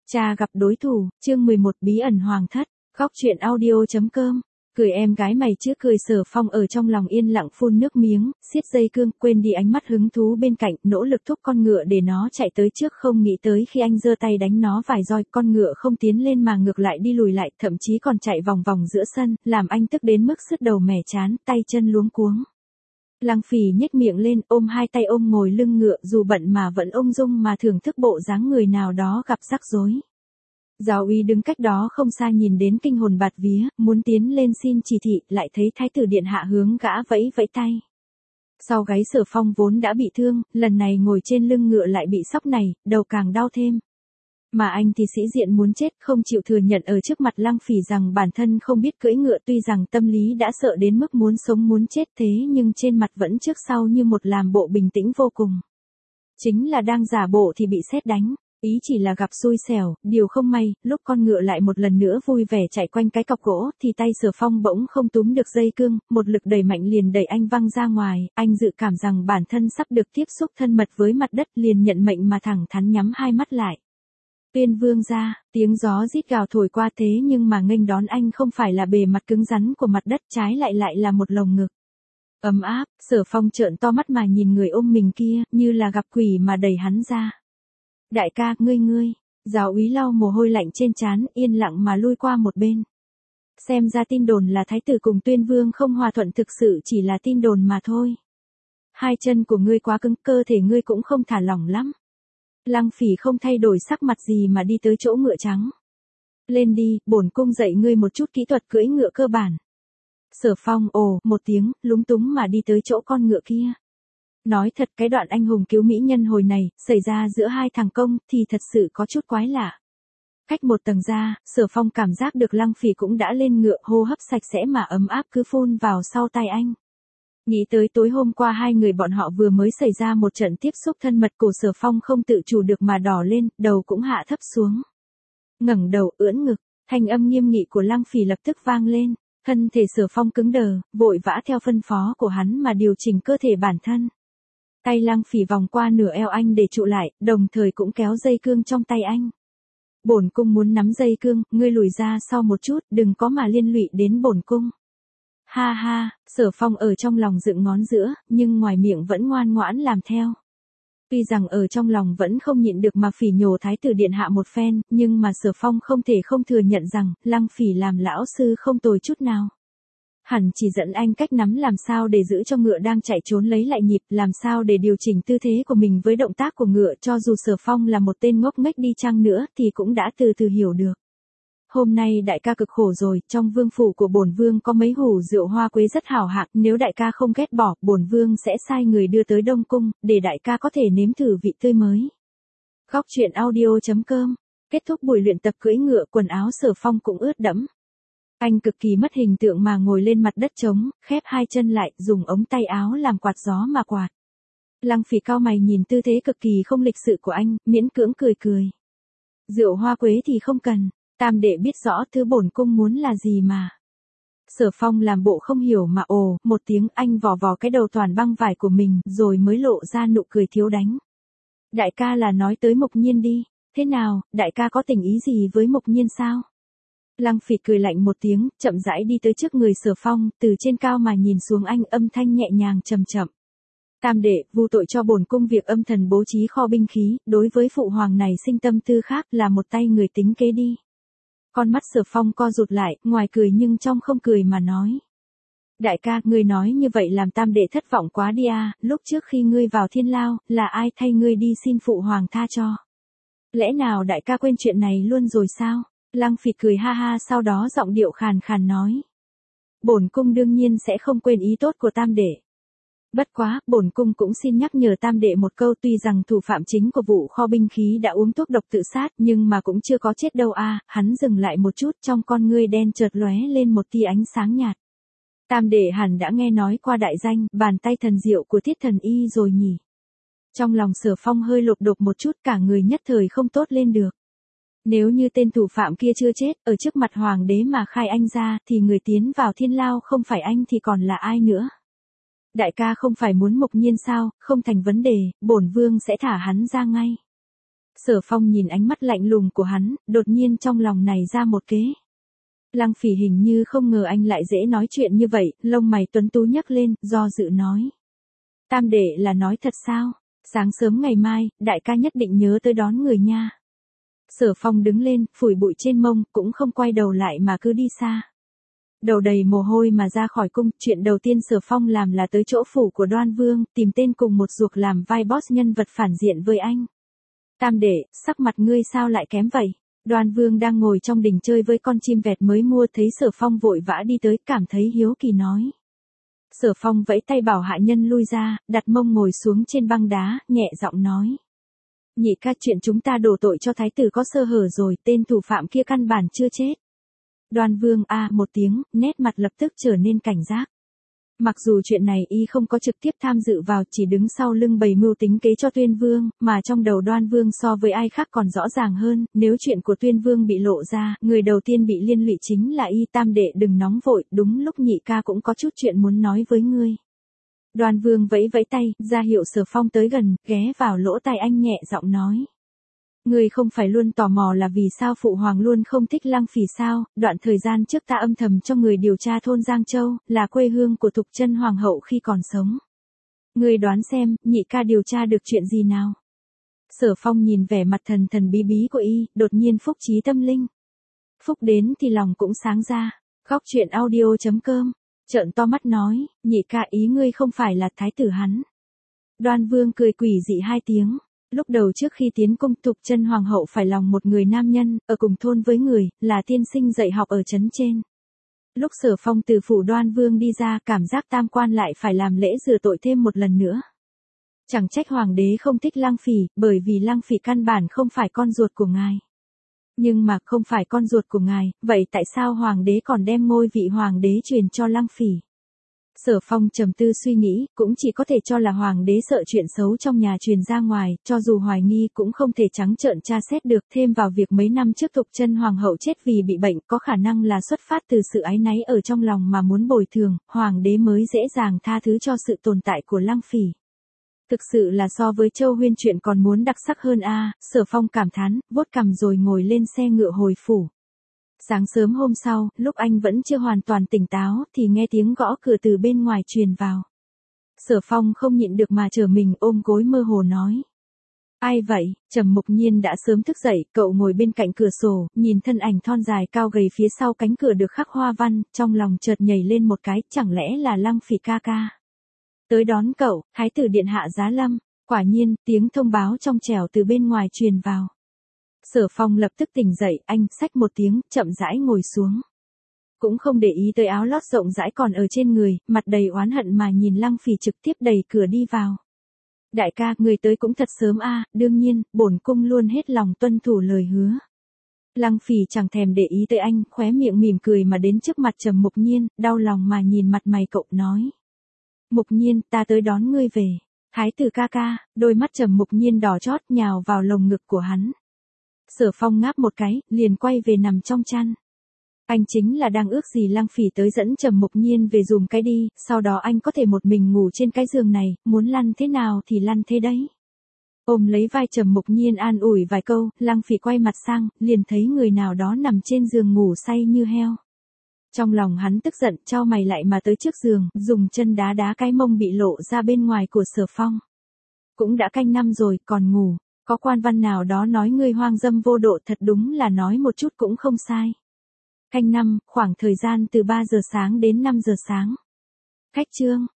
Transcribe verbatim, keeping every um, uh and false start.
Cha gặp đối thủ, chương mười một bí ẩn hoàng thất, góc truyện audio chấm com. Cười em gái mày chứ cười Sở Phong ở trong lòng yên lặng phun nước miếng, siết dây cương, quên đi ánh mắt hứng thú bên cạnh, nỗ lực thúc con ngựa để nó chạy tới trước, không nghĩ tới khi anh giơ tay đánh nó vài roi, con ngựa không tiến lên mà ngược lại đi lùi lại, thậm chí còn chạy vòng vòng giữa sân, làm anh tức đến mức sứt đầu mẻ chán, tay chân luống cuống. Lăng Phỉ nhếch miệng lên, ôm hai tay ôm ngồi lưng ngựa, dù bận mà vẫn ung dung mà thưởng thức bộ dáng người nào đó gặp rắc rối. Giáo úy đứng cách đó không xa nhìn đến kinh hồn bạt vía, muốn tiến lên xin chỉ thị, lại thấy thái tử điện hạ hướng gã vẫy vẫy tay. Sau gáy Sở Phong vốn đã bị thương, lần này ngồi trên lưng ngựa lại bị sóc này, đầu càng đau thêm. Mà anh thì sĩ diện muốn chết, không chịu thừa nhận ở trước mặt Lăng Phỉ rằng bản thân không biết cưỡi ngựa, tuy rằng tâm lý đã sợ đến mức muốn sống muốn chết thế nhưng trên mặt vẫn trước sau như một làm bộ bình tĩnh vô cùng. Chính là đang giả bộ thì bị sét đánh. Ý chỉ là gặp xui xẻo, điều không may, lúc con ngựa lại một lần nữa vui vẻ chạy quanh cái cọc gỗ, thì tay Sở Phong bỗng không túm được dây cương, một lực đẩy mạnh liền đẩy anh văng ra ngoài, anh dự cảm rằng bản thân sắp được tiếp xúc thân mật với mặt đất, liền nhận mệnh mà thẳng thắn nhắm hai mắt lại. Tuyên vương ra, tiếng gió rít gào thổi qua thế nhưng mà nghênh đón anh không phải là bề mặt cứng rắn của mặt đất, trái lại lại là một lồng ngực ấm áp. Sở Phong trợn to mắt mà nhìn người ôm mình kia, như là gặp quỷ mà đẩy hắn ra. Đại ca, ngươi ngươi, giáo úy lau mồ hôi lạnh trên trán, yên lặng mà lui qua một bên. Xem ra tin đồn là thái tử cùng Tuyên vương không hòa thuận thực sự chỉ là tin đồn mà thôi. Hai chân của ngươi quá cứng, cơ thể ngươi cũng không thả lỏng lắm. Lăng Phỉ không thay đổi sắc mặt gì mà đi tới chỗ ngựa trắng. Lên đi, bổn cung dạy ngươi một chút kỹ thuật cưỡi ngựa cơ bản. Sở Phong ồ một tiếng, lúng túng mà đi tới chỗ con ngựa kia. Nói thật, cái đoạn anh hùng cứu mỹ nhân hồi này, xảy ra giữa hai thằng công, thì thật sự có chút quái lạ. Cách một tầng ra, Sở Phong cảm giác được Lăng Phỉ cũng đã lên ngựa, hô hấp sạch sẽ mà ấm áp cứ phun vào sau tai anh. Nghĩ tới tối hôm qua hai người bọn họ vừa mới xảy ra một trận tiếp xúc thân mật, cổ Sở Phong không tự chủ được mà đỏ lên, đầu cũng hạ thấp xuống. Ngẩng đầu ưỡn ngực, thanh âm nghiêm nghị của Lăng Phỉ lập tức vang lên, thân thể Sở Phong cứng đờ, vội vã theo phân phó của hắn mà điều chỉnh cơ thể bản thân. Tay Lăng Phỉ vòng qua nửa eo anh để trụ lại, đồng thời cũng kéo dây cương trong tay anh. Bổn cung muốn nắm dây cương, ngươi lùi ra sau một chút, đừng có mà liên lụy đến bổn cung. Ha ha, Sở Phong ở trong lòng dựng ngón giữa, nhưng ngoài miệng vẫn ngoan ngoãn làm theo. Tuy rằng ở trong lòng vẫn không nhịn được mà phỉ nhổ thái tử điện hạ một phen, nhưng mà Sở Phong không thể không thừa nhận rằng, Lăng Phỉ làm lão sư không tồi chút nào. Hẳn chỉ dẫn anh cách nắm làm sao để giữ cho ngựa đang chạy trốn lấy lại nhịp, làm sao để điều chỉnh tư thế của mình với động tác của ngựa, cho dù Sở Phong là một tên ngốc nghếch đi chăng nữa thì cũng đã từ từ hiểu được. Hôm nay đại ca cực khổ rồi, trong vương phủ của bổn vương có mấy hủ rượu hoa quế rất hảo hạng, nếu đại ca không ghét bỏ, bổn vương sẽ sai người đưa tới Đông cung, để đại ca có thể nếm thử vị tươi mới. Góc truyện audio chấm com. Kết thúc buổi luyện tập cưỡi ngựa, quần áo Sở Phong cũng ướt đẫm. Anh cực kỳ mất hình tượng mà ngồi lên mặt đất trống, khép hai chân lại, dùng ống tay áo làm quạt gió mà quạt. Lăng Phỉ cau mày nhìn tư thế cực kỳ không lịch sự của anh, miễn cưỡng cười cười. Rượu hoa quế thì không cần, tam đệ biết rõ thứ bổn cung muốn là gì mà. Sở Phong làm bộ không hiểu mà ồ, một tiếng, anh vò vò cái đầu toàn băng vải của mình, rồi mới lộ ra nụ cười thiếu đánh. Đại ca là nói tới Mộc Nhiên đi, thế nào, đại ca có tình ý gì với Mộc Nhiên sao? Lăng Phỉ cười lạnh một tiếng, chậm rãi đi tới trước người Sở Phong, từ trên cao mà nhìn xuống anh, âm thanh nhẹ nhàng trầm chậm. Tam đệ, vu tội cho bổn cung việc âm thần bố trí kho binh khí, đối với phụ hoàng này sinh tâm tư khác, là một tay người tính kế đi. Con mắt Sở Phong co rụt lại, ngoài cười nhưng trong không cười mà nói. Đại ca, ngươi nói như vậy làm tam đệ thất vọng quá đi à, lúc trước khi ngươi vào thiên lao, là ai thay ngươi đi xin phụ hoàng tha cho? Lẽ nào đại ca quên chuyện này luôn rồi sao? Lăng Phỉ cười ha ha, sau đó giọng điệu khàn khàn nói. Bổn cung đương nhiên sẽ không quên ý tốt của tam đệ. Bất quá, bổn cung cũng xin nhắc nhở tam đệ một câu, tuy rằng thủ phạm chính của vụ kho binh khí đã uống thuốc độc tự sát, nhưng mà cũng chưa có chết đâu à, hắn dừng lại một chút, trong con ngươi đen chợt lóe lên một tia ánh sáng nhạt. Tam đệ hẳn đã nghe nói qua đại danh, bàn tay thần diệu của Thiết Thần Y rồi nhỉ. Trong lòng Sở Phong hơi lột đột một chút, cả người nhất thời không tốt lên được. Nếu như tên thủ phạm kia chưa chết, ở trước mặt hoàng đế mà khai anh ra, thì người tiến vào thiên lao không phải anh thì còn là ai nữa? Đại ca không phải muốn Mộc Nhiên sao, không thành vấn đề, bổn vương sẽ thả hắn ra ngay. Sở Phong nhìn ánh mắt lạnh lùng của hắn, đột nhiên trong lòng này ra một kế. Lăng Phỉ hình như không ngờ anh lại dễ nói chuyện như vậy, lông mày tuấn tú nhấc lên, do dự nói. Tam đệ là nói thật sao? Sáng sớm ngày mai, đại ca nhất định nhớ tới đón người nha. Sở Phong đứng lên, phủi bụi trên mông, cũng không quay đầu lại mà cứ đi xa. Đầu đầy mồ hôi mà ra khỏi cung, chuyện đầu tiên Sở Phong làm là tới chỗ phủ của Đoan Vương, tìm tên cùng một ruột làm vai boss nhân vật phản diện với anh. Tam đệ, sắc mặt ngươi sao lại kém vậy? Đoan Vương đang ngồi trong đình chơi với con chim vẹt mới mua, thấy Sở Phong vội vã đi tới, cảm thấy hiếu kỳ nói. Sở Phong vẫy tay bảo hạ nhân lui ra, đặt mông ngồi xuống trên băng đá, nhẹ giọng nói. Nhị ca, chuyện chúng ta đổ tội cho thái tử có sơ hở rồi, tên thủ phạm kia căn bản chưa chết. Đoan Vương a à một tiếng, nét mặt lập tức trở nên cảnh giác. Mặc dù chuyện này y không có trực tiếp tham dự vào, chỉ đứng sau lưng bày mưu tính kế cho Tuyên Vương, mà trong đầu Đoan Vương so với ai khác còn rõ ràng hơn, nếu chuyện của Tuyên Vương bị lộ ra, người đầu tiên bị liên lụy chính là y. Tam đệ đừng nóng vội, đúng lúc nhị ca cũng có chút chuyện muốn nói với ngươi. Đoan Vương vẫy vẫy tay, ra hiệu Sở Phong tới gần, ghé vào lỗ tai anh nhẹ giọng nói. Ngươi không phải luôn tò mò là vì sao phụ hoàng luôn không thích Lăng Phỉ sao? Đoạn thời gian trước ta âm thầm cho người điều tra thôn Giang Châu, là quê hương của Thục Chân hoàng hậu khi còn sống. Ngươi đoán xem, nhị ca điều tra được chuyện gì nào? Sở Phong nhìn vẻ mặt thần thần bí bí của y, đột nhiên phúc trí tâm linh. Phúc đến thì lòng cũng sáng ra. Góc truyện audio chấm com. Trợn to mắt nói, nhị ca, ý ngươi không phải là thái tử hắn. Đoan Vương cười quỷ dị hai tiếng. Lúc đầu trước khi tiến cung, Thục Chân hoàng hậu phải lòng một người nam nhân, ở cùng thôn với người, là tiên sinh dạy học ở trấn trên. Lúc Sở Phong từ phủ Đoan Vương đi ra, cảm giác tam quan lại phải làm lễ rửa tội thêm một lần nữa. Chẳng trách hoàng đế không thích Lăng Phỉ, bởi vì Lăng Phỉ căn bản không phải con ruột của ngài. Nhưng mà không phải con ruột của ngài, vậy tại sao hoàng đế còn đem ngôi vị hoàng đế truyền cho Lăng Phỉ? Sở Phong trầm tư suy nghĩ, cũng chỉ có thể cho là hoàng đế sợ chuyện xấu trong nhà truyền ra ngoài, cho dù hoài nghi cũng không thể trắng trợn tra xét được. Thêm vào việc mấy năm trước Thục Chân hoàng hậu chết vì bị bệnh, có khả năng là xuất phát từ sự áy náy ở trong lòng mà muốn bồi thường, hoàng đế mới dễ dàng tha thứ cho sự tồn tại của Lăng Phỉ. Thực sự là so với Châu Huyên chuyện còn muốn đặc sắc hơn a. À, Sở Phong cảm thán, vuốt cằm rồi ngồi lên xe ngựa hồi phủ. Sáng sớm hôm sau, lúc anh vẫn chưa hoàn toàn tỉnh táo, thì nghe tiếng gõ cửa từ bên ngoài truyền vào. Sở Phong không nhịn được mà trở mình, ôm gối mơ hồ nói. Ai vậy? Trầm Mục Nhiên đã sớm thức dậy, cậu ngồi bên cạnh cửa sổ, nhìn thân ảnh thon dài cao gầy phía sau cánh cửa được khắc hoa văn, trong lòng chợt nhảy lên một cái, chẳng lẽ là Lăng Phỉ ca ca. Tới đón cậu, thái tử điện hạ giá lâm. Quả nhiên, tiếng thông báo trong trẻo từ bên ngoài truyền vào. Sở Phong lập tức tỉnh dậy, anh xách một tiếng, chậm rãi ngồi xuống. Cũng không để ý tới áo lót rộng rãi còn ở trên người, mặt đầy oán hận mà nhìn Lăng Phỉ trực tiếp đẩy cửa đi vào. Đại ca, người tới cũng thật sớm a. À, đương nhiên, bổn cung luôn hết lòng tuân thủ lời hứa. Lăng Phỉ chẳng thèm để ý tới anh, khóe miệng mỉm cười mà đến trước mặt Trầm Mục Nhiên, đau lòng mà nhìn mặt mày cậu nói. Mục Nhiên, ta tới đón ngươi về. Thái tử ca ca. Đôi mắt Trầm Mục Nhiên đỏ chót nhào vào lồng ngực của hắn. Sở Phong ngáp một cái, liền quay về nằm trong chăn. Anh chính là đang ước gì Lăng Phỉ tới dẫn Trầm Mục Nhiên về dùm cái đi, sau đó anh có thể một mình ngủ trên cái giường này, muốn lăn thế nào thì lăn thế đấy. Ôm lấy vai Trầm Mục Nhiên an ủi vài câu, Lăng Phỉ quay mặt sang, liền thấy người nào đó nằm trên giường ngủ say như heo. Trong lòng hắn tức giận, chau mày lại mà tới trước giường, dùng chân đá đá cái mông bị lộ ra bên ngoài của Sở Phong. Cũng đã canh năm rồi, còn ngủ. Có quan văn nào đó nói ngươi hoang dâm vô độ, thật đúng là nói một chút cũng không sai. Canh năm, khoảng thời gian từ ba giờ sáng đến năm giờ sáng. Khách trương,